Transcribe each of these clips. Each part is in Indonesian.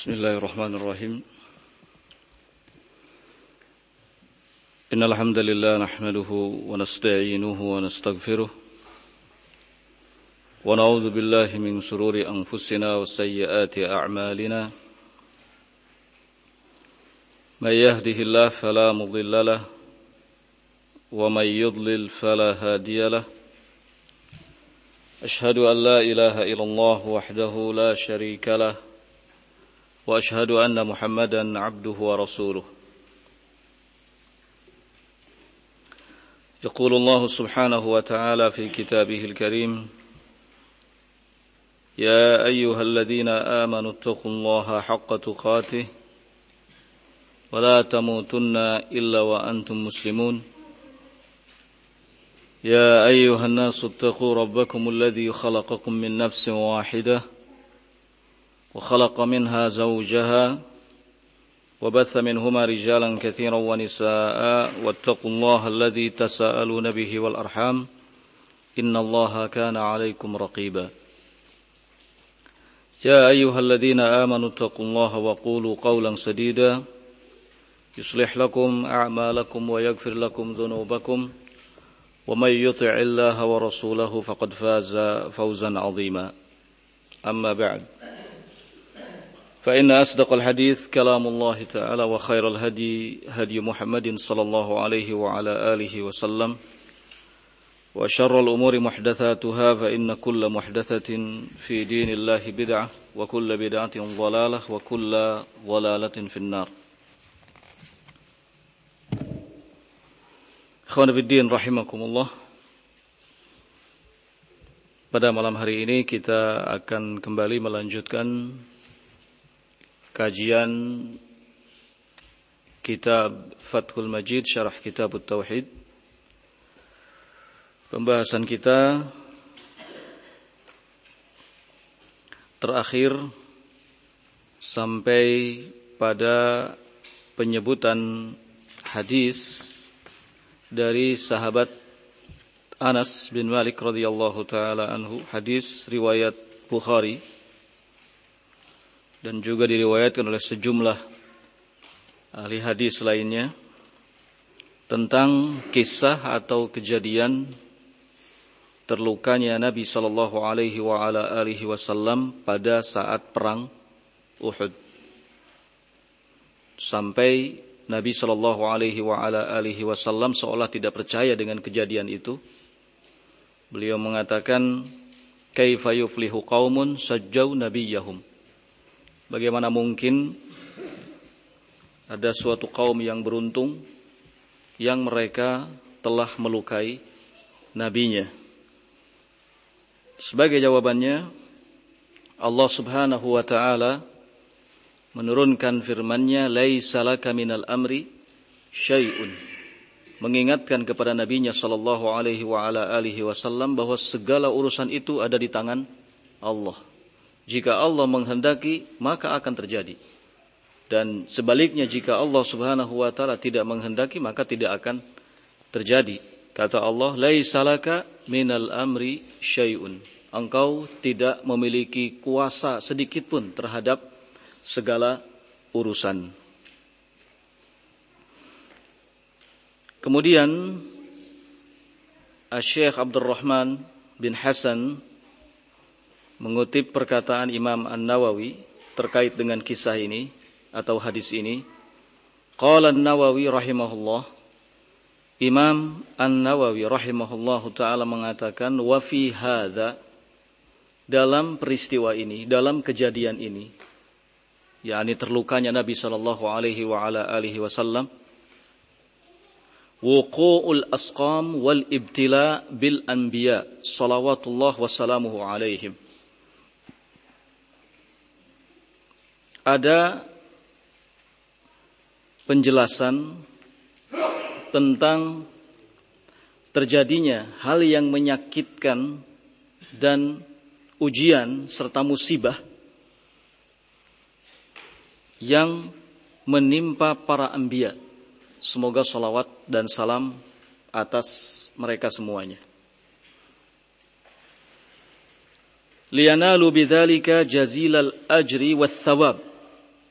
Bismillahirrahmanirrahim. Innal hamdalillah nahmaduhu wa nasta'inuhu wa nastaghfiruh wa na'udzu billahi min shururi anfusina wa sayyiati a'malina. May yahdihillahu fala mudilla lahu wa may yudlil fala hadiya lahu. Ashhadu an la ilaha illallah wahdahu la syarika lahu wa ashhadu anna Muhammadan abduhu wa rasuluh. Yaqulu Allah subhanahu wa ta'ala fi kitabihil karim, ya ayyuhalladzina amanu taqullaha haqqa tuqatih wa la tamutunna illa wa antum muslimun. Ya ayyuhan nasu ittaqu rabbakumul ladzi khalaqakum min nafsin wahidah وخلق منها زوجها وبث منهما رجالا كثيرا ونساء واتقوا الله الذي تساءلون به والأرحام إن الله كان عليكم رقيبا يا أيها الذين آمنوا اتقوا الله وقولوا قولا سديدا يصلح لكم أعمالكم ويغفر لكم ذنوبكم ومن يطع الله ورسوله فقد فاز فوزا عظيما أما بعد فإن أصدق الحديث كلام الله تعالى وخير الهدي هدي محمد صلى الله عليه وعلى آله وسلم وشر الأمور محدثاتها فإن كل محدثة في دين الله بدعة وكل بدعة ضلالة وكل ضلالة في النار. Ikhwan fillah rahimakumullah. Pada malam hari ini kita akan kembali melanjutkan kajian kitab Fathul Majid Syarah Kitab Tauhid. Pembahasan kita terakhir sampai pada penyebutan hadis dari sahabat Anas bin Malik radhiyallahu taala anhu, hadis riwayat Bukhari dan juga diriwayatkan oleh sejumlah ahli hadis lainnya tentang kisah atau kejadian terlukanya Nabi sallallahu alaihi wa ala alihi wasallam pada saat perang Uhud. Sampai Nabi sallallahu alaihi wa ala alihi wasallam seolah tidak percaya dengan kejadian itu. Beliau mengatakan, "Kaifa yuflihu qaumun sajjau nabiyyahum?" Bagaimana mungkin ada suatu kaum yang beruntung yang mereka telah melukai nabinya? Sebagai jawabannya, Allah subhanahu wa ta'ala menurunkan firman-Nya, "Laisa laka minal amri syai'un." Mengingatkan kepada nabinya sallallahu alaihi wa ala alihi wasallam bahwa segala urusan itu ada di tangan Allah. Jika Allah menghendaki, maka akan terjadi. Dan sebaliknya, jika Allah subhanahu wa ta'ala tidak menghendaki, maka tidak akan terjadi. Kata Allah, "Laisa laka minal amri syai'un." Engkau tidak memiliki kuasa sedikit pun terhadap segala urusan. Kemudian Syekh Abdurrahman bin Hasan mengutip perkataan Imam An-Nawawi terkait dengan kisah ini atau hadis ini. Qala An-Nawawi rahimahullah, Imam An-Nawawi rahimahullahu ta'ala mengatakan, wa fi hadza, dalam peristiwa ini, dalam kejadian ini, yakni terlukanya Nabi sallallahu alaihi wa ala alihi wasallam, wuqu'ul asqam wal ibtila bil anbiya salawatullah wassalamuhu alaihim. Ada penjelasan tentang terjadinya hal yang menyakitkan dan ujian serta musibah yang menimpa para anbiya. Semoga salawat dan salam atas mereka semuanya. Liyanalu bidzalika jazilal ajri wath thawab,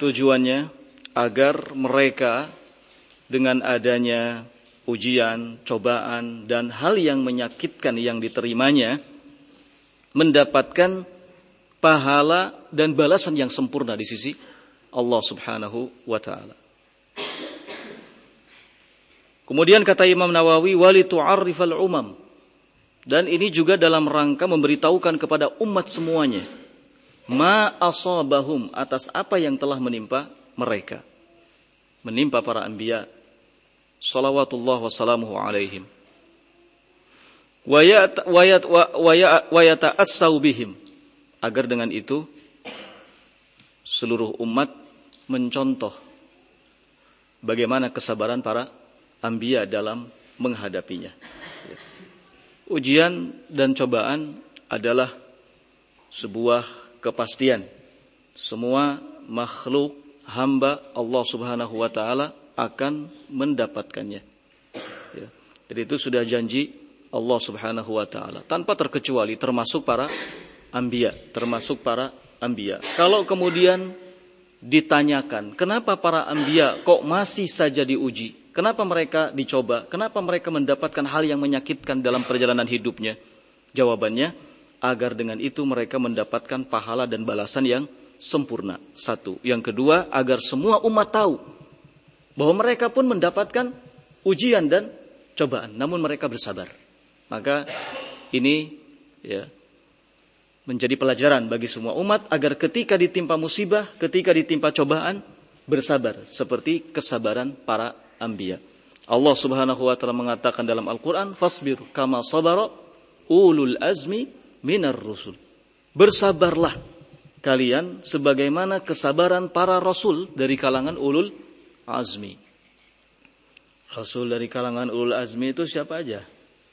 Tujuannya agar mereka dengan adanya ujian, cobaan, dan hal yang menyakitkan yang diterimanya mendapatkan pahala dan balasan yang sempurna di sisi Allah Subhanahu wa ta'ala. Kemudian kata Imam Nawawi, wali tu'arrifal umam. Dan ini juga dalam rangka memberitahukan kepada umat semuanya ma asabahum, atas apa yang telah menimpa mereka, menimpa para anbiya salawatullah wassalamuhu alaihim, wa yata'assau bihim, agar dengan itu seluruh umat mencontoh bagaimana kesabaran para anbiya dalam menghadapinya. Ujian dan cobaan adalah sebuah kepastian. Semua makhluk hamba Allah Subhanahu wa ta'ala akan mendapatkannya. Ya. Jadi itu sudah janji Allah Subhanahu wa ta'ala tanpa terkecuali, termasuk para anbiya, Kalau kemudian ditanyakan, kenapa para anbiya kok masih saja diuji? Kenapa mereka dicoba? Kenapa mereka mendapatkan hal yang menyakitkan dalam perjalanan hidupnya? Jawabannya, agar dengan itu mereka mendapatkan pahala dan balasan yang sempurna. Satu. Yang kedua, agar semua umat tahu bahwa mereka pun mendapatkan ujian dan cobaan, namun mereka bersabar. Maka ini ya menjadi pelajaran bagi semua umat agar ketika ditimpa musibah, ketika ditimpa cobaan, bersabar seperti kesabaran para anbiya. Allah Subhanahu wa ta'ala mengatakan dalam Al-Qur'an, fasbir kama sabara ulul azmi minar rusul. Bersabarlah kalian sebagaimana kesabaran para rasul dari kalangan ulul azmi. Rasul dari kalangan ulul azmi itu siapa aja?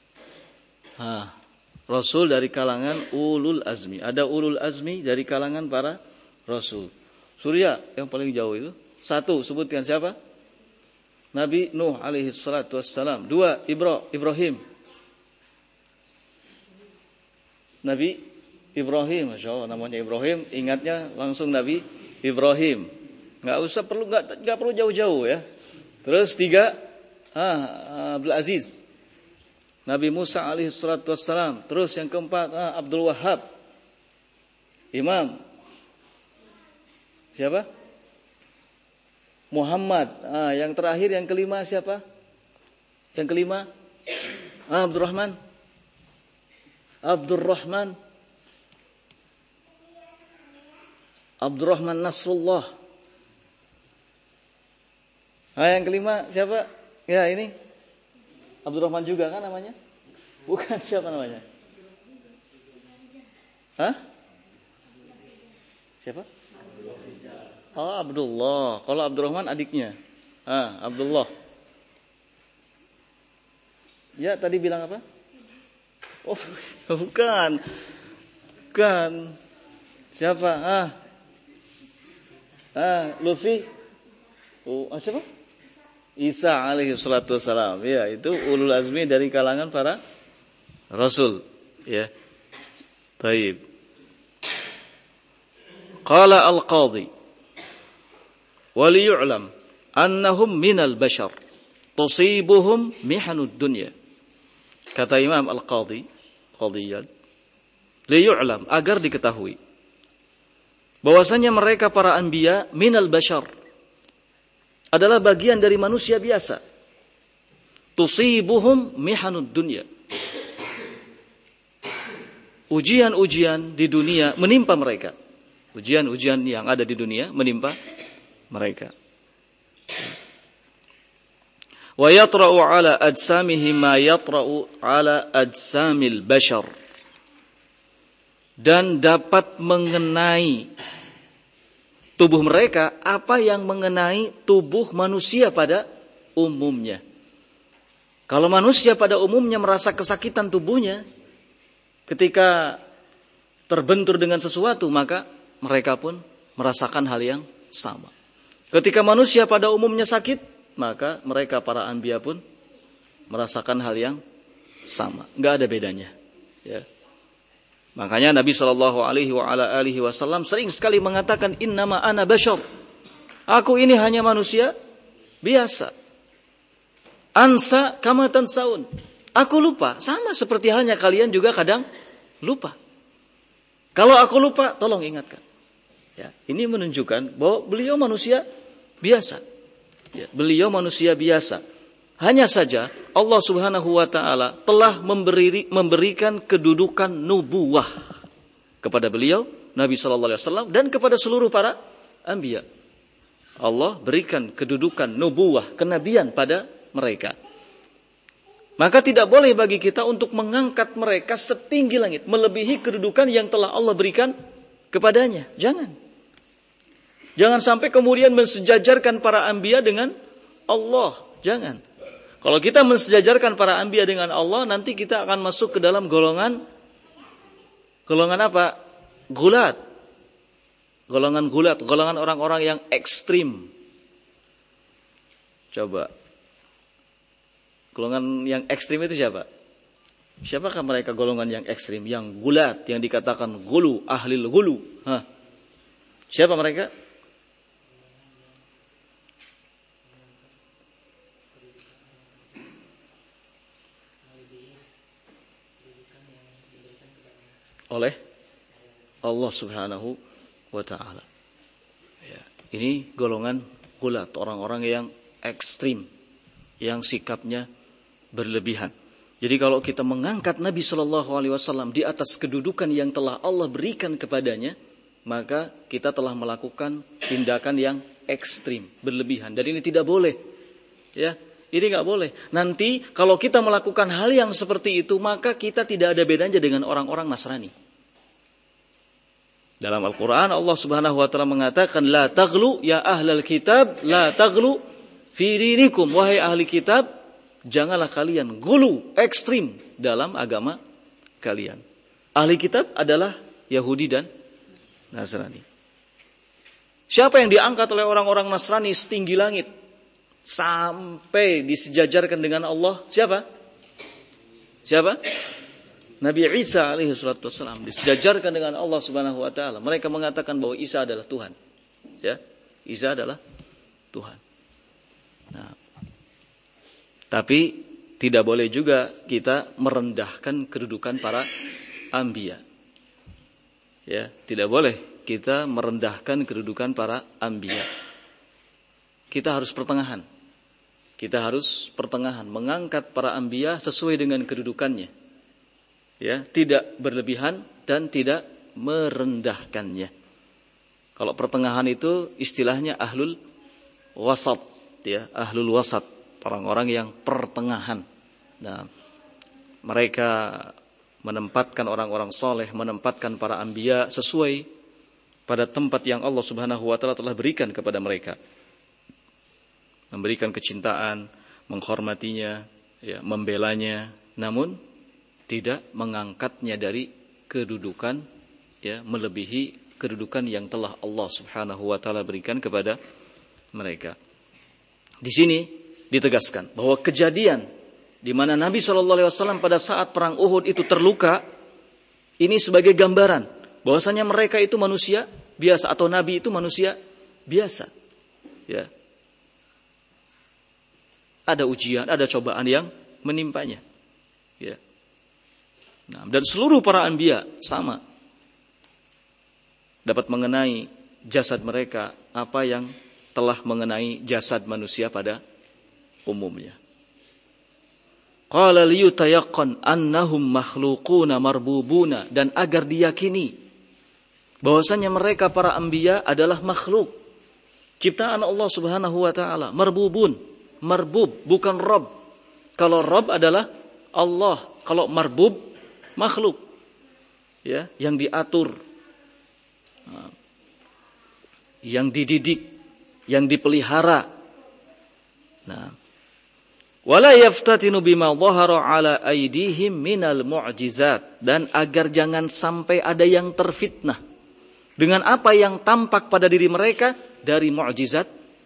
Rasul dari kalangan ulul azmi. Ada ulul azmi dari kalangan para rasul. Surya yang paling jauh itu. Satu, sebutkan siapa? Nabi Nuh alaihi salatu wassalam. Dua, Ibrahim. Nabi Ibrahim, Masya Allah, namanya Ibrahim, ingatnya langsung Nabi Ibrahim. Nggak perlu jauh-jauh ya. Terus tiga, Abdul Aziz. Nabi Musa alaihi salatu wassalam. Terus yang keempat, Abdul Wahhab. Imam. Siapa? Muhammad. Yang terakhir, yang kelima siapa? Yang kelima? Abdurrahman. Abdurrahman Nasrullah. Yang kelima siapa? Ya ini. Abdurrahman juga kan namanya? Bukan, siapa namanya? Siapa? Abdullah. Kalau Abdurrahman adiknya. Abdullah. Ya, tadi bilang apa? Bukan. Siapa? Lufi. Siapa? Isa alaihi salatu wassalam. Ya, itu ulul azmi dari kalangan para rasul. Ya. Taib. Qala al-qadhi waliyu'lam annahum minal bashar tusibuhum mihanud dunya. Kata Imam Al-Qadhi, Qadhiyad, liyu'lam, agar diketahui bahwasanya mereka para anbiya minal bashar, adalah bagian dari manusia biasa. Tusibuhum mihanud dunya. Ujian-ujian di dunia menimpa mereka. Ujian-ujian yang ada di dunia menimpa mereka. Wa yatra'u ala ajsamihim ma yatra'u ala ajsamil bashar. Dan dapat mengenai tubuh mereka apa yang mengenai tubuh manusia pada umumnya. Kalau manusia pada umumnya merasa kesakitan tubuhnya ketika terbentur dengan sesuatu, maka mereka pun merasakan hal yang sama. Ketika manusia pada umumnya sakit, maka mereka para anbiya pun merasakan hal yang sama. Enggak ada bedanya. Ya. Makanya Nabi SAW sering sekali mengatakan, innama ana bashar. Aku ini hanya manusia biasa. Ansa kama tansaun. Aku lupa, sama seperti halnya kalian juga kadang lupa. Kalau aku lupa, tolong ingatkan. Ya, ini menunjukkan bahwa beliau manusia biasa. Ya, beliau manusia biasa. Hanya saja Allah Subhanahu wa taala telah memberikan kedudukan nubuwah kepada beliau Nabi sallallahu alaihi wasallam dan kepada seluruh para anbiya. Allah berikan kedudukan nubuwah, kenabian pada mereka. Maka tidak boleh bagi kita untuk mengangkat mereka setinggi langit, melebihi kedudukan yang telah Allah berikan kepadanya. Jangan. Jangan sampai kemudian mensejajarkan para anbiya dengan Allah. Jangan. Kalau kita mensejajarkan para anbiya dengan Allah, nanti kita akan masuk ke dalam golongan apa? Gulat. Golongan gulat, golongan orang-orang yang ekstrim. Coba. Golongan yang ekstrim itu siapa? Siapakah mereka golongan yang ekstrim? Yang gulat, yang dikatakan gulu, ahlil gulu. Siapa mereka? Oleh Allah Subhanahu wa ta'ala. Ya, ini golongan gulat, orang-orang yang ekstrim, yang sikapnya berlebihan. Jadi kalau kita mengangkat Nabi Shallallahu Alaihi Wasallam di atas kedudukan yang telah Allah berikan kepadanya, maka kita telah melakukan tindakan yang ekstrim, berlebihan. Dan ini tidak boleh. Ya, ini nggak boleh. Nanti kalau kita melakukan hal yang seperti itu, maka kita tidak ada bedanya dengan orang-orang Nasrani. Dalam Al-Quran Allah Subhanahu Wa Taala mengatakan, La taghlu ya ahlal kitab, la taghlu fi dinikum, wahai ahli kitab, janganlah kalian gulu, ekstrim dalam agama kalian. Ahli kitab adalah Yahudi dan Nasrani. Siapa yang diangkat oleh orang-orang Nasrani setinggi langit sampai disejajarkan dengan Allah? Siapa? Nabi Isa alaihi salatu wassalam disejajarkan dengan Allah Subhanahu wa taala. Mereka mengatakan bahwa Isa adalah Tuhan. Ya, Isa adalah Tuhan. Nah, tapi tidak boleh juga kita merendahkan kedudukan para anbiya. Ya, tidak boleh kita merendahkan kedudukan para anbiya. Kita harus pertengahan. Kita harus pertengahan, mengangkat para anbiya sesuai dengan kedudukannya. Ya, tidak berlebihan dan tidak merendahkannya. Kalau pertengahan itu istilahnya ahlul wasat, ya, ahlul wasat, orang-orang yang pertengahan. Nah, mereka menempatkan orang-orang soleh, menempatkan para anbiya sesuai pada tempat yang Allah Subhanahu wa taala telah berikan kepada mereka. Memberikan kecintaan, menghormatinya, ya, membelanya, namun tidak mengangkatnya dari kedudukan, ya, melebihi kedudukan yang telah Allah Subhanahu wa taala berikan kepada mereka. Di sini ditegaskan bahwa kejadian di mana Nabi sallallahu alaihi wasallam pada saat perang Uhud itu terluka, ini sebagai gambaran bahwasanya mereka itu manusia biasa atau nabi itu manusia biasa. Ya. Ada ujian, ada cobaan yang menimpanya. Ya. Nah, dan seluruh para anbiya sama dapat mengenai jasad mereka apa yang telah mengenai jasad manusia pada umumnya. Qala liyutayaqqan annahum makhluquna marbubuna, dan agar diyakini bahwasanya mereka para anbiya adalah makhluk ciptaan Allah Subhanahu wa taala, marbubun, marbub bukan Rabb. Kalau Rabb adalah Allah, kalau marbub makhluk, ya, yang diatur, yang dididik, yang dipelihara. Nah, wala yaftatinu bima dhahara ala aydihim minal mu'jizat, dan agar jangan sampai ada yang terfitnah dengan apa yang tampak pada diri mereka dari mu'jizat.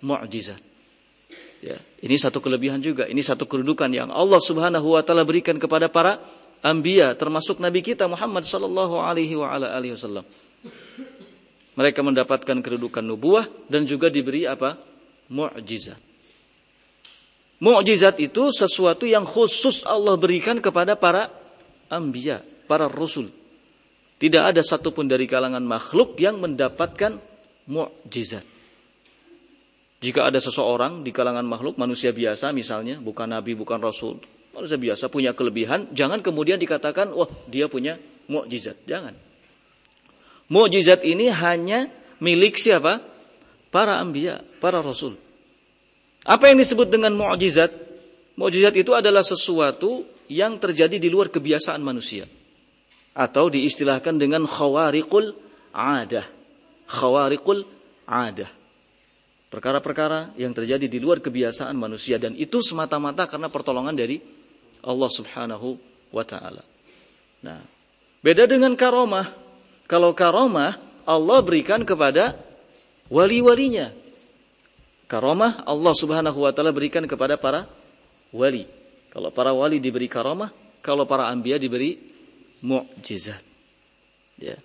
Ya, ini satu kelebihan juga, ini satu kedudukan yang Allah Subhanahu wa taala berikan kepada para anbiya, termasuk nabi kita Muhammad sallallahu alaihi wa ala alihi wasallam. Mereka mendapatkan kedudukan nubuwah dan juga diberi apa? Mu'jizat. Mu'jizat itu sesuatu yang khusus Allah berikan kepada para anbiya, para rasul. Tidak ada satupun dari kalangan makhluk yang mendapatkan mu'jizat. Jika ada seseorang di kalangan makhluk, manusia biasa misalnya, bukan nabi, bukan rasul, manusia biasa punya kelebihan, jangan kemudian dikatakan, wah dia punya mu'jizat. Jangan. Mu'jizat ini hanya milik siapa? Para anbiya, para rasul. Apa yang disebut dengan mu'jizat? Mu'jizat itu adalah sesuatu yang terjadi di luar kebiasaan manusia. Atau diistilahkan dengan khawariqul adah. Khawariqul adah. Perkara-perkara yang terjadi di luar kebiasaan manusia. Dan itu semata-mata karena pertolongan dari Allah subhanahu wa ta'ala. Nah, beda dengan karomah. Kalau karomah, Allah berikan kepada wali-walinya. Karomah, Allah subhanahu wa ta'ala berikan kepada para wali. Kalau para wali diberi karomah, kalau para anbiya diberi mu'jizat. Ya.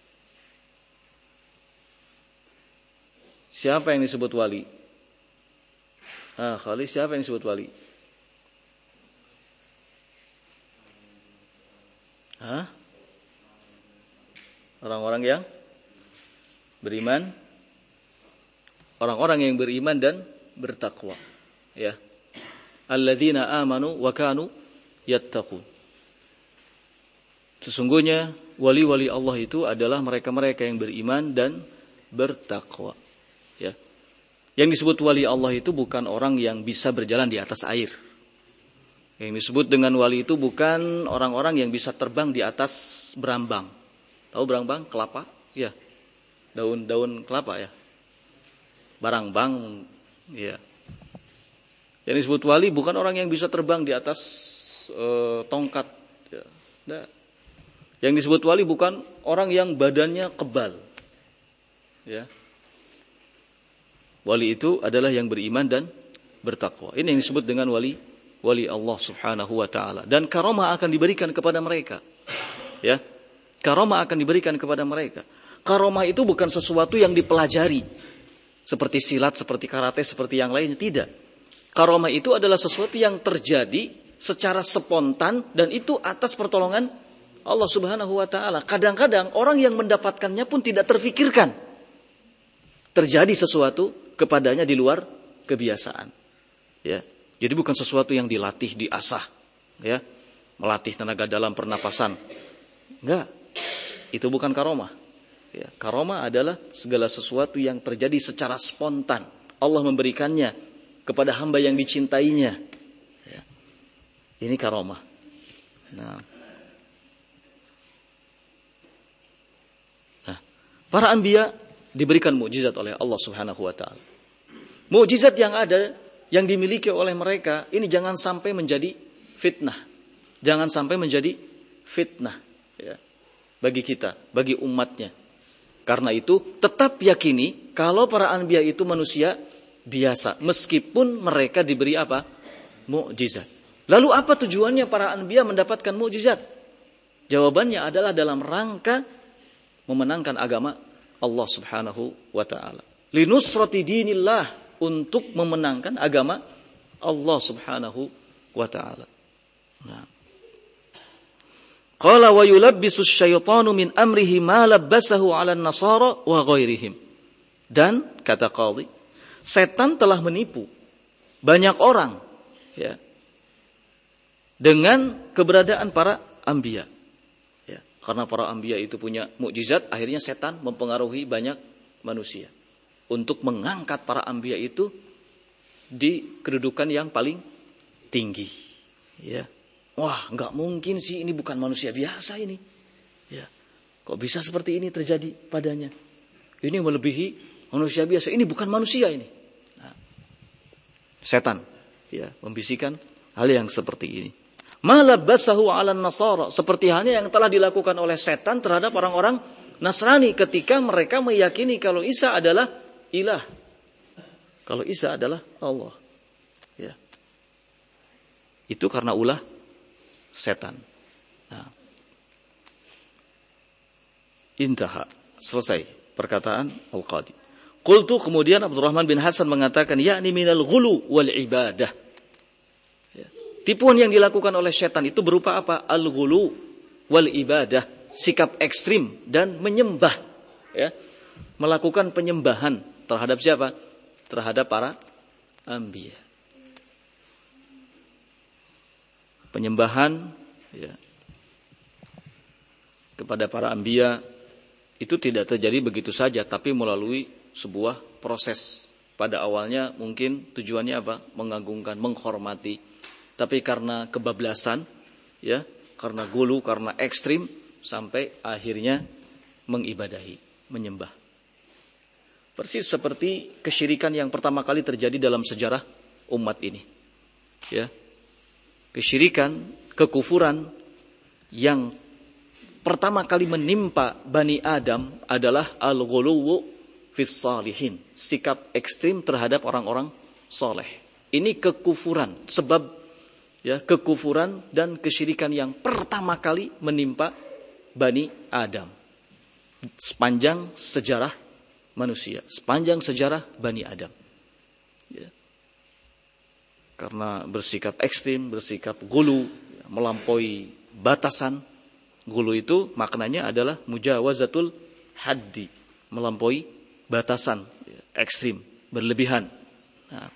Siapa yang disebut wali? Khalid, siapa yang disebut wali? Orang-orang yang beriman, orang-orang yang beriman dan bertakwa. Ya. Alladzina amanu wa kanu yattaqun. Sesungguhnya wali-wali Allah itu adalah mereka-mereka yang beriman dan bertakwa. Ya. Yang disebut wali Allah itu bukan orang yang bisa berjalan di atas air. Yang disebut dengan wali itu bukan orang-orang yang bisa terbang di atas berambang. Tahu berambang? Kelapa? Ya. Daun-daun kelapa ya. Barangbang. Ya. Yang disebut wali bukan orang yang bisa terbang di atas tongkat. Ya. Nah. Yang disebut wali bukan orang yang badannya kebal. Ya. Wali itu adalah yang beriman dan bertakwa. Ini yang disebut dengan wali Allah subhanahu wa ta'ala. Dan karomah akan diberikan kepada mereka. Ya. Karomah akan diberikan kepada mereka. Karomah itu bukan sesuatu yang dipelajari. Seperti silat, seperti karate, seperti yang lainnya. Tidak. Karomah itu adalah sesuatu yang terjadi secara spontan. Dan itu atas pertolongan Allah subhanahu wa ta'ala. Kadang-kadang orang yang mendapatkannya pun tidak terfikirkan. Terjadi sesuatu kepadanya di luar kebiasaan. Ya. Jadi bukan sesuatu yang dilatih, diasah. Ya. Melatih tenaga dalam pernapasan. Enggak. Itu bukan karomah. Ya. Karomah adalah segala sesuatu yang terjadi secara spontan. Allah memberikannya kepada hamba yang dicintainya. Ya. Ini karomah. Nah, para anbiya diberikan mukjizat oleh Allah subhanahu wa ta'ala. Mukjizat yang ada, yang dimiliki oleh mereka, ini jangan sampai menjadi fitnah. Jangan sampai menjadi fitnah. Ya, bagi kita, bagi umatnya. Karena itu, tetap yakini, kalau para anbiya itu manusia biasa. Meskipun mereka diberi apa? Mukjizat. Lalu apa tujuannya para anbiya mendapatkan mukjizat? Jawabannya adalah dalam rangka memenangkan agama Allah subhanahu wa ta'ala. Linusrati dinillah, untuk memenangkan agama Allah subhanahu wa ta'ala. Nah. Qala wa yulabbisu syaitanu min amrihi ma labbasahu 'ala an-nasara wa ghairihim. Dan kata qadhi, setan telah menipu banyak orang ya, dengan keberadaan para anbiya. Karena para anbiya itu punya mukjizat, akhirnya setan mempengaruhi banyak manusia untuk mengangkat para anbiya itu di kedudukan yang paling tinggi. Ya. Wah, nggak mungkin sih, ini bukan manusia biasa ini. Ya. Kok bisa seperti ini terjadi padanya? Ini melebihi manusia biasa. Ini bukan manusia ini. Nah, setan ya membisikkan hal yang seperti ini. Malabbasahu 'alan nasara, seperti halnya yang telah dilakukan oleh setan terhadap orang-orang Nasrani ketika mereka meyakini kalau Isa adalah ilah. Kalau Isa adalah Allah. Ya. Itu karena ulah setan. Nah. Intaha, selesai perkataan Al-Qadi. Qultu, kemudian Abdurrahman bin Hasan mengatakan, yakni minal ghulu wal ibadah. Ya. Tipuan yang dilakukan oleh setan itu berupa apa? Al-ghulu wal ibadah, sikap ekstrim dan menyembah. Ya. Melakukan penyembahan terhadap siapa? Terhadap para anbiya. Penyembahan ya, kepada para anbiya itu tidak terjadi begitu saja, tapi melalui sebuah proses. Pada awalnya mungkin tujuannya apa? Mengagungkan, menghormati. Tapi karena kebablasan, ya, karena gulu, karena ekstrim, sampai akhirnya mengibadahi, menyembah. Persis seperti kesyirikan yang pertama kali terjadi dalam sejarah umat ini. Ya. Kesyirikan, kekufuran yang pertama kali menimpa Bani Adam adalah al-ghuluwu fis salihin, sikap ekstrim terhadap orang-orang soleh. Ini kekufuran, sebab ya kekufuran dan kesyirikan yang pertama kali menimpa Bani Adam sepanjang sejarah manusia, sepanjang sejarah Bani Adam. Ya. Karena bersikap ekstrim, bersikap ghulu, melampaui batasan. Ghulu itu maknanya adalah mujawazatul haddi, melampaui batasan, ekstrim, berlebihan. Nah,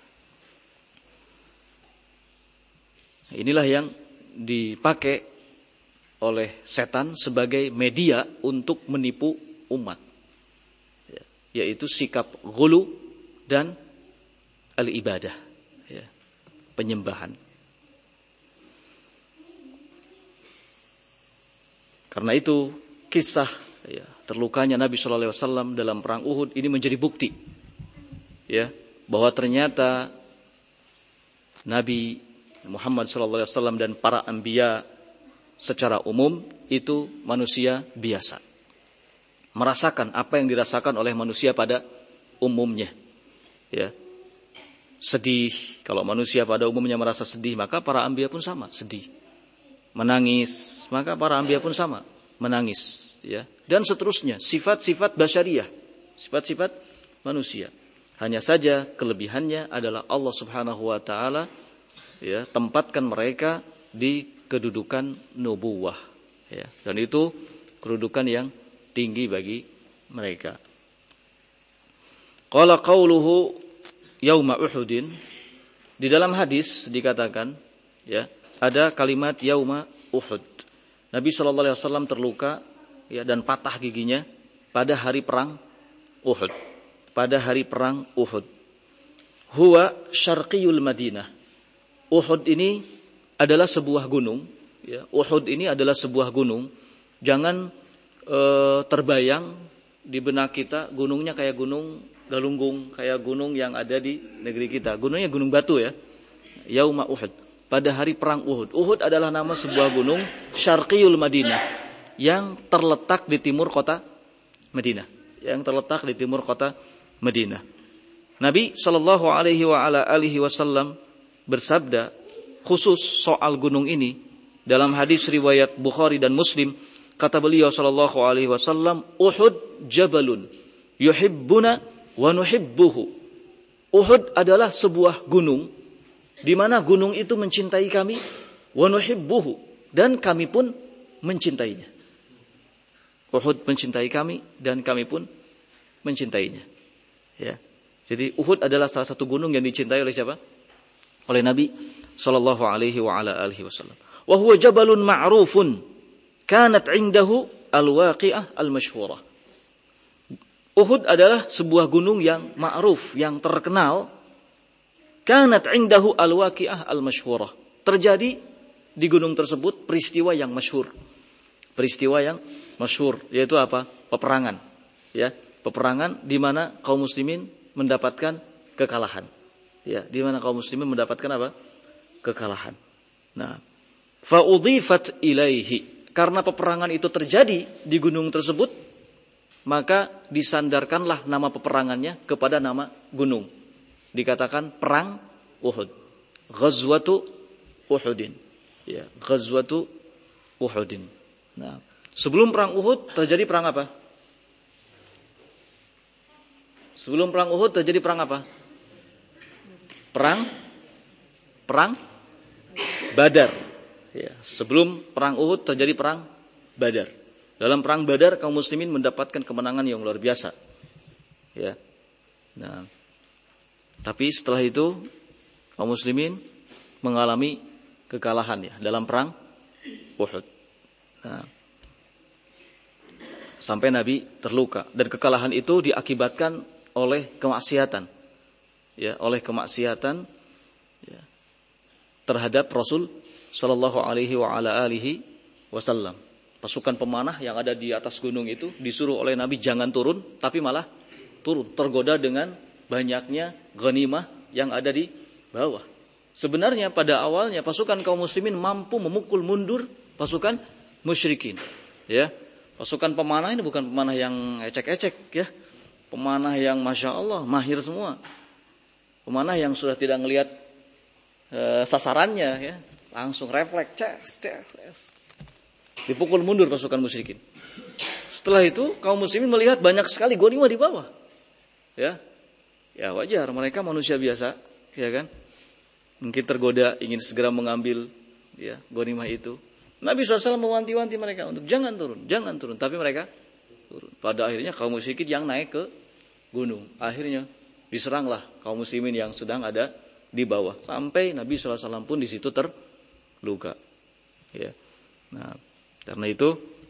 inilah yang dipakai oleh setan sebagai media untuk menipu umat, yaitu sikap ghulu dan al-ibadah, ya, penyembahan. Karena itu kisah ya, terlukanya Nabi SAW dalam perang Uhud ini menjadi bukti, ya, bahwa ternyata Nabi Muhammad SAW dan para anbiya secara umum itu manusia biasa, merasakan apa yang dirasakan oleh manusia pada umumnya. Ya, sedih, kalau manusia pada umumnya merasa sedih, maka para anbiya pun sama, sedih. Menangis, maka para anbiya pun sama, menangis, ya. Dan seterusnya, sifat-sifat basyariyah, sifat-sifat manusia. Hanya saja kelebihannya adalah Allah Subhanahu wa taala ya, tempatkan mereka di kedudukan nubuwah, ya. Dan itu kedudukan yang tinggi bagi mereka. Qala qauluhu yauma Uhudin, di dalam hadis dikatakan, ya, ada kalimat yauma Uhud. Nabi SAW terluka ya, dan patah giginya pada hari perang Uhud. Pada hari perang Uhud. Huwa syarqiyul Madinah. Uhud ini adalah sebuah gunung. Ya, Uhud ini adalah sebuah gunung. Jangan terbayang di benak kita gunungnya kayak gunung Galunggung, kayak gunung yang ada di negeri kita. Gunungnya gunung batu ya. Yauma Uhud. Pada hari perang Uhud. Uhud adalah nama sebuah gunung Syarqiyul Madinah yang terletak di timur kota Madinah. Yang terletak di timur kota Madinah. Nabi SAW bersabda khusus soal gunung ini dalam hadis riwayat Bukhari dan Muslim. Kata beliau SAW, Uhud jabalun yuhibbuna wa nuhibbuhu. Uhud adalah sebuah gunung di mana gunung itu mencintai kami, wa nuhibbuhu, dan kami pun mencintainya. Uhud mencintai kami dan kami pun mencintainya. Ya. Jadi Uhud adalah salah satu gunung yang dicintai oleh siapa? Oleh Nabi sallallahu alaihi wa ala alihi wasallam. Wa huwa jabalun ma'rufun kanat 'indahu al-waqi'ah al-masyhurah. Uhud adalah sebuah gunung yang ma'ruf, yang terkenal. Kanat 'indahu al-waqi'ah al-masyhurah. Terjadi di gunung tersebut peristiwa yang masyhur. Peristiwa yang masyhur yaitu apa? Peperangan. Ya, peperangan di mana kaum muslimin mendapatkan kekalahan. Ya, di mana kaum muslimin mendapatkan apa? Kekalahan. Nah, fa udhifat ilaihi. Karena peperangan itu terjadi di gunung tersebut, maka disandarkanlah nama peperangannya kepada nama gunung. Dikatakan perang Uhud. Ghazwatu Uhudin. Ya, Ghazwatu Uhudin. Nah, sebelum perang Uhud terjadi perang apa? Sebelum perang Uhud terjadi perang apa? Perang Badar. Ya, sebelum perang Uhud terjadi perang Badar. Dalam perang Badar kaum muslimin mendapatkan kemenangan yang luar biasa. Ya. Nah, tapi setelah itu kaum muslimin mengalami kekalahan ya dalam perang Uhud. Nah, sampai Nabi terluka dan kekalahan itu diakibatkan oleh kemaksiatan. Ya, oleh kemaksiatan ya, terhadap Rasul sallallahu alaihi wa ala alihi wasallam. Pasukan pemanah yang ada di atas gunung itu disuruh oleh Nabi jangan turun, tapi malah turun, tergoda dengan banyaknya ghanimah yang ada di bawah. Sebenarnya pada awalnya pasukan kaum muslimin mampu memukul mundur pasukan musyrikin. Ya. Pasukan pemanah ini bukan pemanah yang ecek-ecek ya. Pemanah yang Masya Allah mahir semua. Pemanah yang sudah tidak ngelihat sasarannya ya. Langsung refleks, ces. Dipukul mundur pasukan musyrikin. Setelah itu kaum muslimin melihat banyak sekali ghanimah di bawah. Ya. Ya wajar, mereka manusia biasa, ya kan? Mungkin tergoda ingin segera mengambil ya ghanimah itu. Nabi SAW mewanti-wanti mereka untuk jangan turun. Tapi mereka turun. Pada akhirnya kaum musyrikin yang naik ke gunung. Akhirnya diseranglah kaum muslimin yang sedang ada di bawah. Sampai Nabi SAW pun di situ terluka. Ya. Nah, karena itu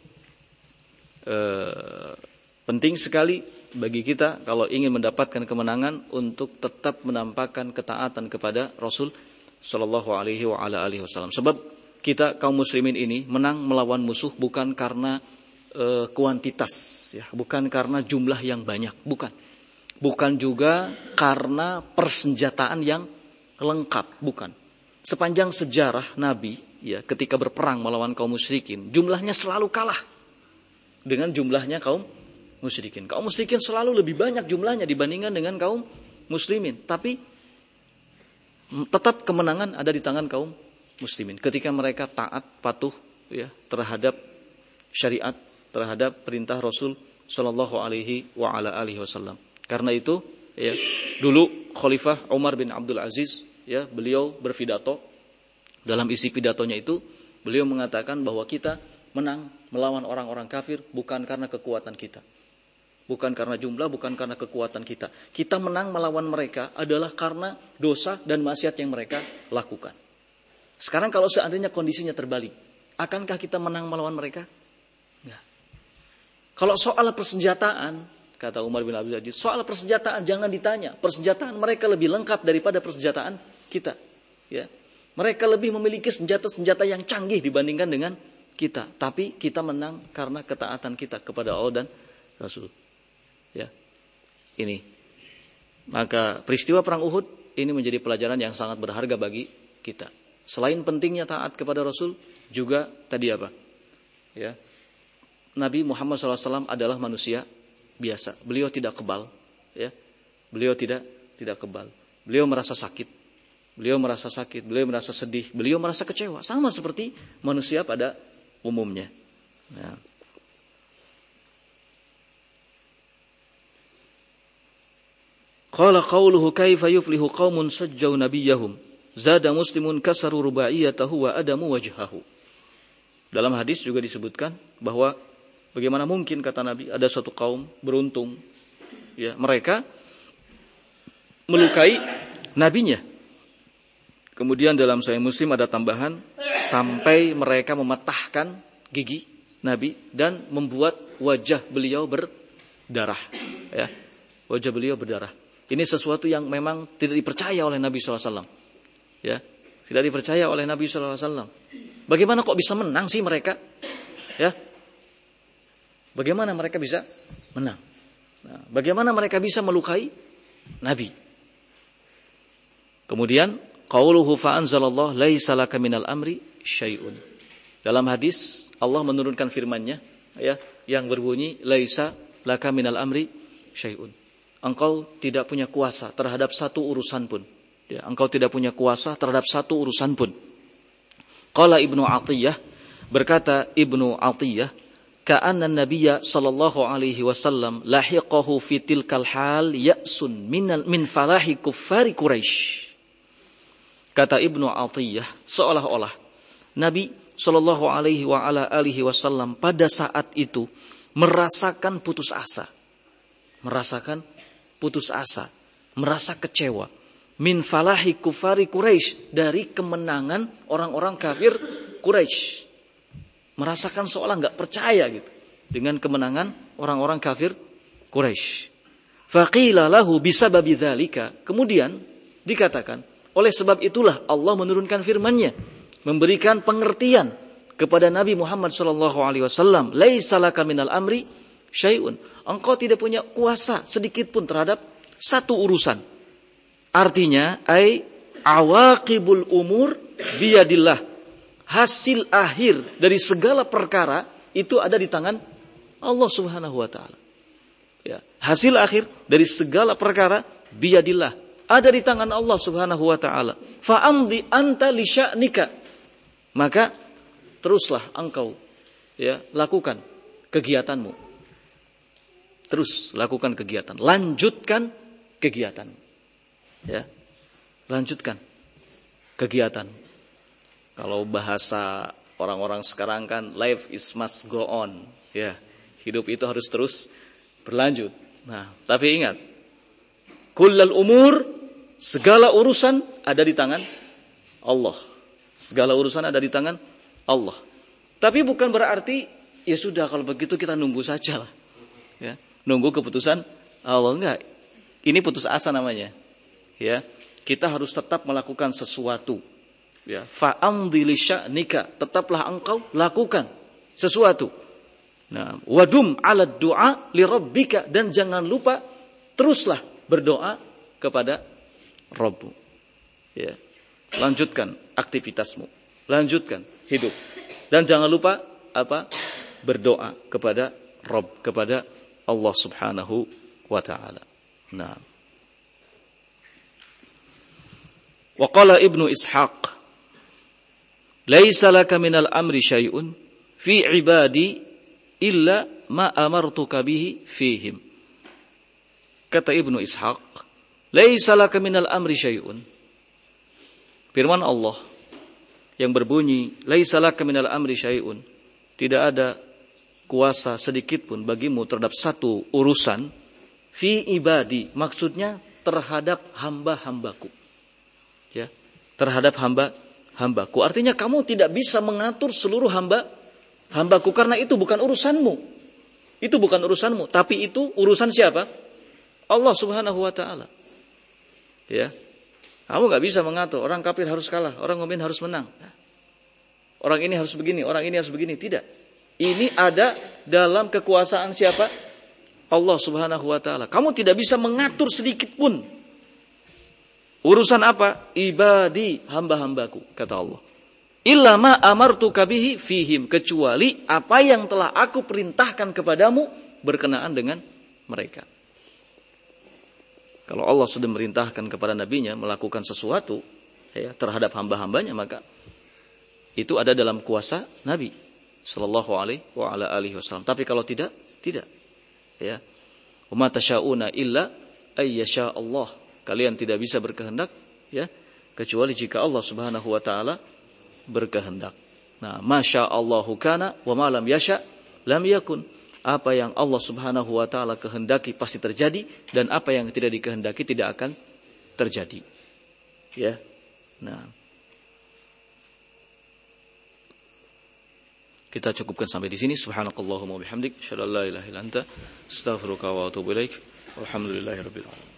penting sekali bagi kita kalau ingin mendapatkan kemenangan untuk tetap menampakkan ketaatan kepada Rasul Sallallahu Alaihi Wasallam. Sebab kita kaum muslimin ini menang melawan musuh bukan karena kuantitas, ya, bukan karena jumlah yang banyak, bukan juga karena persenjataan yang lengkap, bukan. Sepanjang sejarah Nabi, ya, ketika berperang melawan kaum musyrikin, jumlahnya selalu kalah dengan jumlahnya kaum musyrikin. Kaum musyrikin selalu lebih banyak jumlahnya dibandingkan dengan kaum muslimin, tapi tetap kemenangan ada di tangan kaum muslimin ketika mereka taat patuh ya terhadap syariat, terhadap perintah Rasul sallallahu alaihi wa ala alihi wasallam. Karena itu ya dulu Khalifah Umar bin Abdul Aziz ya beliau berpidato, dalam isi pidatonya itu beliau mengatakan bahwa kita menang melawan orang-orang kafir bukan karena kekuatan kita. Bukan karena jumlah, bukan karena kekuatan kita. Kita menang melawan mereka adalah karena dosa dan maksiat yang mereka lakukan. Sekarang kalau seandainya kondisinya terbalik, akankah kita menang melawan mereka? Enggak. Kalau soal persenjataan, kata Umar bin Abdul Aziz, soal persenjataan jangan ditanya. Persenjataan mereka lebih lengkap daripada persenjataan kita. Ya. Mereka lebih memiliki senjata-senjata yang canggih dibandingkan dengan kita. Tapi kita menang karena ketaatan kita kepada Allah dan Rasul. Ya. Ini. Maka peristiwa perang Uhud ini menjadi pelajaran yang sangat berharga bagi kita. Selain pentingnya taat kepada Rasul, juga tadi apa? Ya, Nabi Muhammad SAW adalah manusia biasa. Beliau tidak kebal, ya. Beliau tidak kebal. Beliau merasa sakit, beliau merasa sedih, beliau merasa kecewa, sama seperti manusia pada umumnya. Ya. Qala qawluhu kaifa yuflihu qaumun sajjau nabiyyahum zada muslimun kasaru rubaiyatahu wa adamu wajhahu. Dalam hadis juga disebutkan bahwa bagaimana mungkin kata Nabi ada suatu kaum beruntung ya mereka melukai nabinya. Kemudian dalam Sahih Muslim ada tambahan sampai mereka mematahkan gigi Nabi dan membuat wajah beliau berdarah ya. Wajah beliau berdarah. Ini sesuatu yang memang tidak dipercaya oleh Nabi SAW. Ya, tidak dipercaya oleh Nabi SAW. Bagaimana kok bisa menang sih mereka? Ya, bagaimana mereka bisa menang? Nah, bagaimana mereka bisa melukai Nabi? Kemudian, qauluhu fa'anzalallah laisa laka minal amri syai'un. Dalam hadis Allah menurunkan firman-Nya, ya, yang berbunyi laisa laka minal amri syai'un. Engkau tidak punya kuasa terhadap satu urusan pun. Ya, engkau tidak punya kuasa terhadap satu urusan pun. Qala Ibnu Atiyah, berkata Ibnu Atiyah, ka'anna nabiyya sallallahu alaihi wasallam lahiqahu fi tilkal hal ya'sun min falahi kuffari Quraisy. Kata Ibnu Athiyah, seolah-olah Nabi sallallahu alaihi wa ala alihi wasallam pada saat itu merasakan putus asa. Merasa kecewa. Min falahi kuffari Quraisy, dari kemenangan orang-orang kafir Quraisy. Merasakan seolah enggak percaya gitu dengan kemenangan orang-orang kafir Quraisy. Faqila lahu bisababi dzalika, kemudian dikatakan, oleh sebab itulah Allah menurunkan firman-Nya, memberikan pengertian kepada Nabi Muhammad sallallahu alaihi wasallam, laisa laka minal amri syai'un. Engkau tidak punya kuasa sedikit pun terhadap satu urusan. Artinya, ai awaqibul umur biyadillah. Hasil akhir dari segala perkara itu ada di tangan Allah Subhanahu wa taala. Ya, hasil akhir dari segala perkara biyadillah, ada di tangan Allah Subhanahu wa taala. Fa amdi anta li sya'nika. Maka teruslah engkau lakukan kegiatanmu. Terus lakukan kegiatan, lanjutkan kegiatan. Ya. Lanjutkan kegiatan. Kalau bahasa orang-orang sekarang kan life is must go on, ya. Hidup itu harus terus berlanjut. Nah, tapi ingat, kullal umur, segala urusan ada di tangan Allah. Segala urusan ada di tangan Allah. Tapi bukan berarti ya sudah kalau begitu kita nunggu saja lah. Ya, nunggu keputusan Allah, enggak. Ini putus asa namanya. Ya, kita harus tetap melakukan sesuatu. Ya, fa'amdi li sya'nika, tetaplah engkau lakukan sesuatu. Nah, wadum 'ala du'a li rabbika, dan jangan lupa teruslah berdoa kepada Rabb. Ya. Lanjutkan aktivitasmu, lanjutkan hidup. Dan jangan lupa berdoa kepada Rabb, kepada Allah Subhanahu wa taala. Nah. Wa qala Ibnu Ishaq, laisa laka minal amri syai'un fi ibadi illa ma amartuka bihi fihim. Kata Ibnu Ishaq, laisa laka minal amri syai'un. Firman Allah yang berbunyi, laisa laka minal amri syai'un, tidak ada kuasa sedikit pun bagimu terhadap satu urusan, fi ibadi, maksudnya terhadap hamba-hambaku. Ya, terhadap hamba-hambaku. Artinya kamu tidak bisa mengatur seluruh hambaku, karena itu bukan urusanmu. Itu bukan urusanmu, tapi itu urusan siapa? Allah Subhanahu wa taala. Ya. Kamu enggak bisa mengatur orang kafir harus kalah, orang mukmin harus menang. Orang ini harus begini, orang ini harus begini, tidak. Ini ada dalam kekuasaan siapa? Allah Subhanahu wa taala. Kamu tidak bisa mengatur sedikit pun. Urusan apa? Ibadi, hamba-hambaku, kata Allah. Illa ma amartuka bihi fihim, kecuali apa yang telah aku perintahkan kepadamu berkenaan dengan mereka. Kalau Allah sudah merintahkan kepada nabinya melakukan sesuatu terhadap hamba-hambanya, maka itu ada dalam kuasa Nabi sallallahu alaihi wa ala alihi wasallam. Tapi kalau tidak. Ya. Wa ma tasyauna illa ay yasha Allah. Kalian tidak bisa berkehendak kecuali jika Allah Subhanahu wa taala berkehendak. Nah, masya Allahu kana wa ma lam yasha lam yakun. Apa yang Allah Subhanahu wa taala kehendaki pasti terjadi, dan apa yang tidak dikehendaki tidak akan terjadi. Ya. Nah. Kita cukupkan sampai di sini. Subhanakallahumma wa bihamdik, asyhadu an la ilaha illa anta, astaghfiruka wa atubu ilaik. Walhamdulillahirabbil alamin.